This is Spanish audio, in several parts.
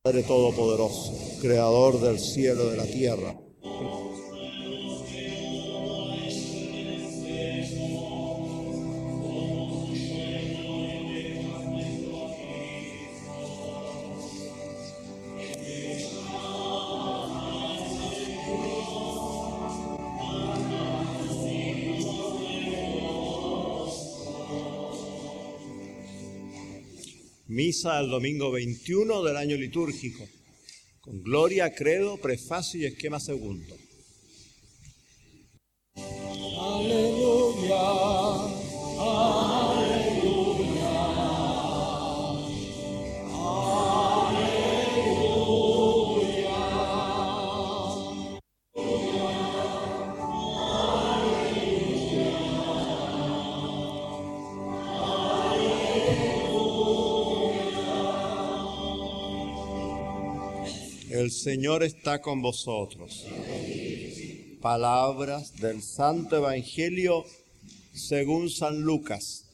Padre Todopoderoso, Creador del cielo y de la tierra. Misa del domingo 21 del año litúrgico, con gloria, credo, prefacio y esquema segundo. Aleluya, aleluya, El Señor está con vosotros. Palabras del Santo Evangelio según San Lucas.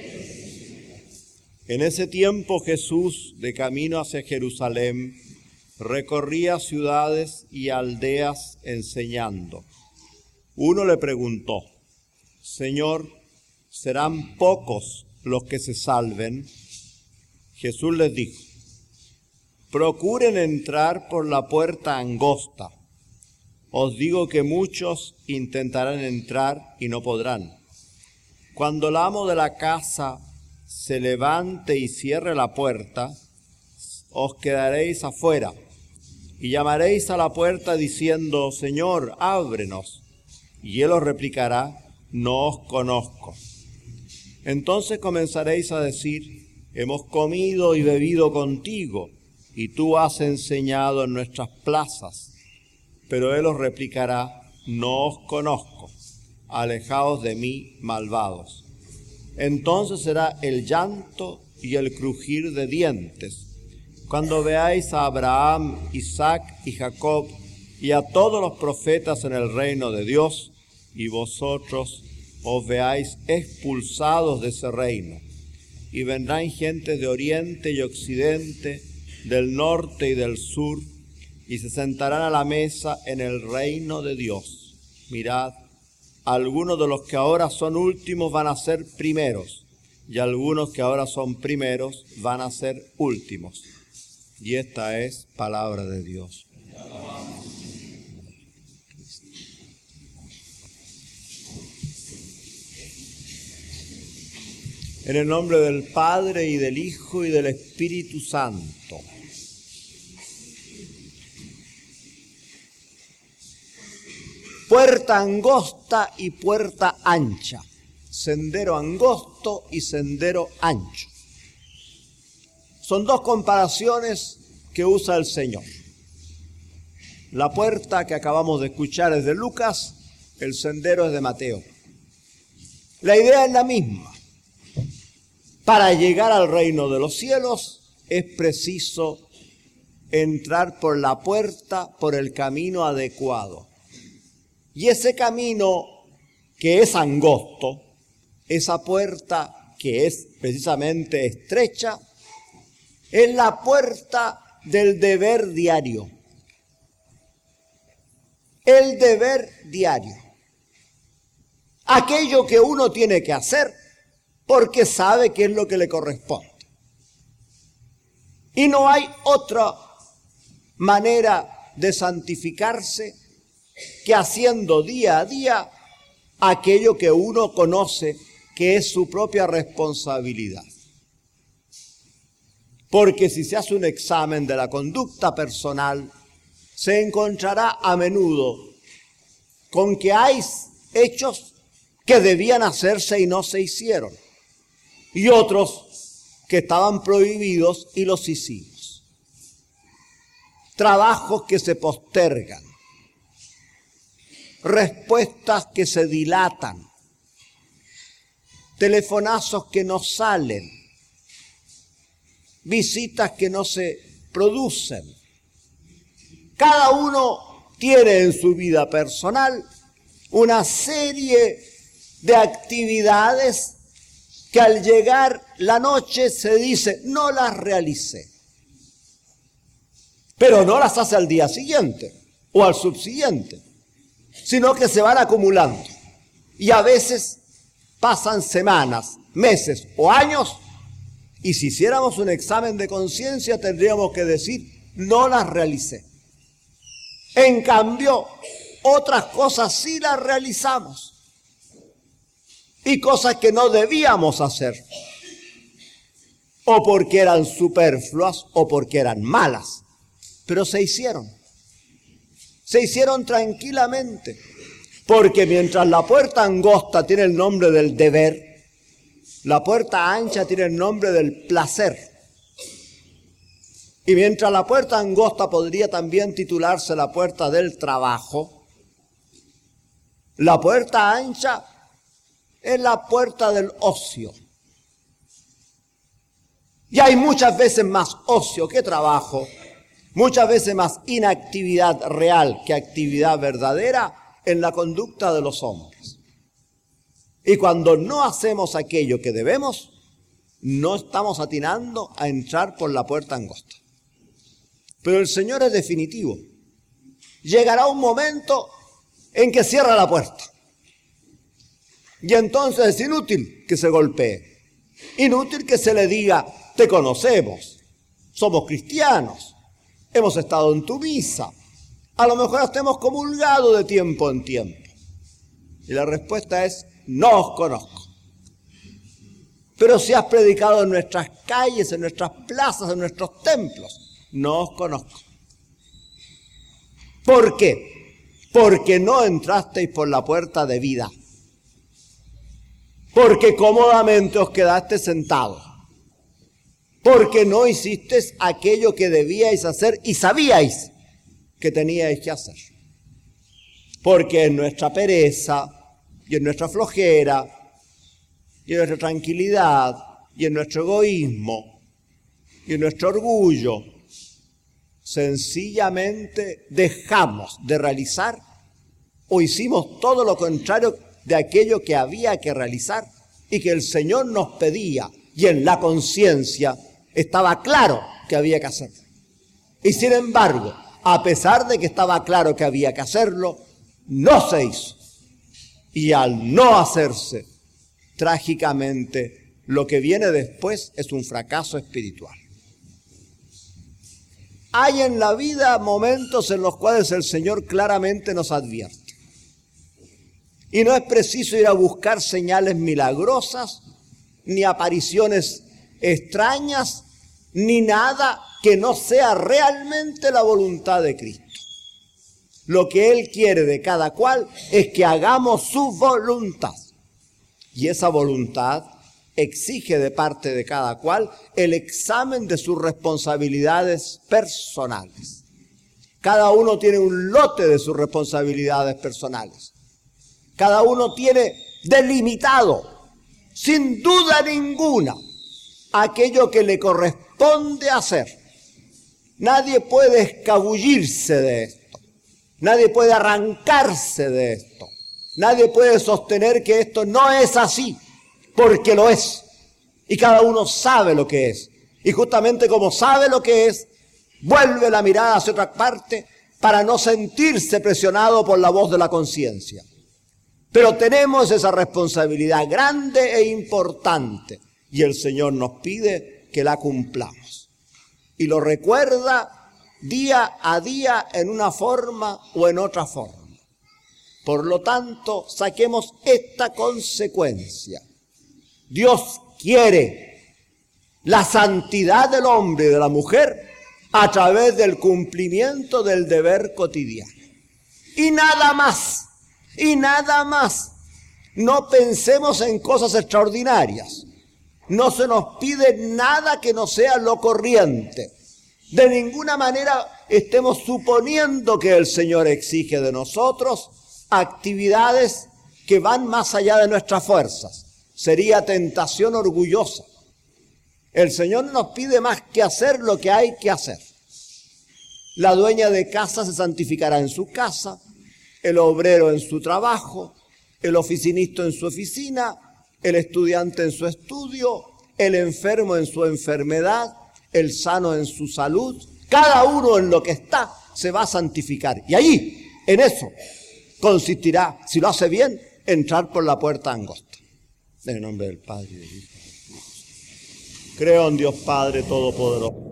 En ese tiempo Jesús, de camino hacia Jerusalén, recorría ciudades y aldeas enseñando. Uno le preguntó: Señor, ¿serán pocos los que se salven? Jesús les dijo: procuren entrar por la puerta angosta. Os digo que muchos intentarán entrar y no podrán. Cuando el amo de la casa se levante y cierre la puerta, os quedaréis afuera y llamaréis a la puerta diciendo: Señor, ábrenos. Y él os replicará: no os conozco. Entonces comenzaréis a decir: hemos comido y bebido contigo, y tú has enseñado en nuestras plazas. Pero él os replicará: no os conozco, alejaos de mí, malvados. Entonces será el llanto y el crujir de dientes, cuando veáis a Abraham, Isaac y Jacob, y a todos los profetas en el reino de Dios, y vosotros os veáis expulsados de ese reino. Y vendrán gentes de oriente y occidente, del norte y del sur, y se sentarán a la mesa en el reino de Dios. Mirad, algunos de los que ahora son últimos van a ser primeros, y algunos que ahora son primeros van a ser últimos. Y esta es palabra de Dios. En el nombre del Padre, y del Hijo, y del Espíritu Santo. Puerta angosta y puerta ancha. Sendero angosto y sendero ancho. Son dos comparaciones que usa el Señor. La puerta que acabamos de escuchar es de Lucas, el sendero es de Mateo. La idea es la misma. Para llegar al reino de los cielos es preciso entrar por la puerta, por el camino adecuado. Y ese camino que es angosto, esa puerta que es precisamente estrecha, es la puerta del deber diario. El deber diario. Aquello que uno tiene que hacer porque sabe que es lo que le corresponde. Y no hay otra manera de santificarse que haciendo día a día aquello que uno conoce que es su propia responsabilidad. Porque si se hace un examen de la conducta personal, se encontrará a menudo con que hay hechos que debían hacerse y no se hicieron, y otros que estaban prohibidos y los hicimos. Trabajos que se postergan, respuestas que se dilatan, telefonazos que no salen, visitas que no se producen. Cada uno tiene en su vida personal una serie de actividades que al llegar la noche se dice: no las realicé. Pero no las hace al día siguiente o al subsiguiente, sino que se van acumulando. Y a veces pasan semanas, meses o años, y si hiciéramos un examen de conciencia tendríamos que decir, no las realicé. En cambio, otras cosas sí las realizamos. Y cosas que no debíamos hacer. O porque eran superfluas o porque eran malas. Pero se hicieron. Se hicieron tranquilamente. Porque mientras la puerta angosta tiene el nombre del deber, la puerta ancha tiene el nombre del placer. Y mientras la puerta angosta podría también titularse la puerta del trabajo, la puerta ancha es la puerta del ocio. Y hay muchas veces más ocio que trabajo, muchas veces más inactividad real que actividad verdadera en la conducta de los hombres. Y cuando no hacemos aquello que debemos, no estamos atinando a entrar por la puerta angosta. Pero el Señor es definitivo. Llegará un momento en que cierra la puerta. Y entonces es inútil que se golpee. Inútil que se le diga, te conocemos, somos cristianos, hemos estado en tu misa, a lo mejor hasta hemos comulgado de tiempo en tiempo. Y la respuesta es, no os conozco. Pero si has predicado en nuestras calles, en nuestras plazas, en nuestros templos, no os conozco. ¿Por qué? Porque no entrasteis por la puerta de vida. Porque cómodamente os quedaste sentados. Porque no hicisteis aquello que debíais hacer y sabíais que teníais que hacer. Porque en nuestra pereza y en nuestra flojera y en nuestra tranquilidad y en nuestro egoísmo y en nuestro orgullo, sencillamente dejamos de realizar o hicimos todo lo contrario de aquello que había que realizar y que el Señor nos pedía y en la conciencia estaba claro que había que hacerlo. Y sin embargo, a pesar de que estaba claro que había que hacerlo, no se hizo. Y al no hacerse, trágicamente, lo que viene después es un fracaso espiritual. Hay en la vida momentos en los cuales el Señor claramente nos advierte. Y no es preciso ir a buscar señales milagrosas, ni apariciones extrañas, ni nada que no sea realmente la voluntad de Cristo. Lo que Él quiere de cada cual es que hagamos su voluntad. Y esa voluntad exige de parte de cada cual el examen de sus responsabilidades personales. Cada uno tiene un lote de sus responsabilidades personales. Cada uno tiene delimitado, sin duda ninguna, aquello que le corresponde hacer. Nadie puede escabullirse de esto. Nadie puede arrancarse de esto. Nadie puede sostener que esto no es así, porque lo es. Y cada uno sabe lo que es. Y justamente como sabe lo que es, vuelve la mirada hacia otra parte para no sentirse presionado por la voz de la conciencia. Pero tenemos esa responsabilidad grande e importante y el Señor nos pide que la cumplamos. Y lo recuerda día a día en una forma o en otra forma. Por lo tanto, saquemos esta consecuencia. Dios quiere la santidad del hombre y de la mujer a través del cumplimiento del deber cotidiano. Y nada más. Y nada más. No pensemos en cosas extraordinarias. No se nos pide nada que no sea lo corriente. De ninguna manera estemos suponiendo que el Señor exige de nosotros actividades que van más allá de nuestras fuerzas. Sería tentación orgullosa. El Señor nos pide más que hacer lo que hay que hacer. La dueña de casa se santificará en su casa, el obrero en su trabajo, el oficinista en su oficina, el estudiante en su estudio, el enfermo en su enfermedad, el sano en su salud, Cada uno en lo que está se va a santificar. Y allí, en eso, consistirá, si lo hace bien, entrar por la puerta angosta. En el nombre del Padre y del Hijo. Creo en Dios Padre Todopoderoso,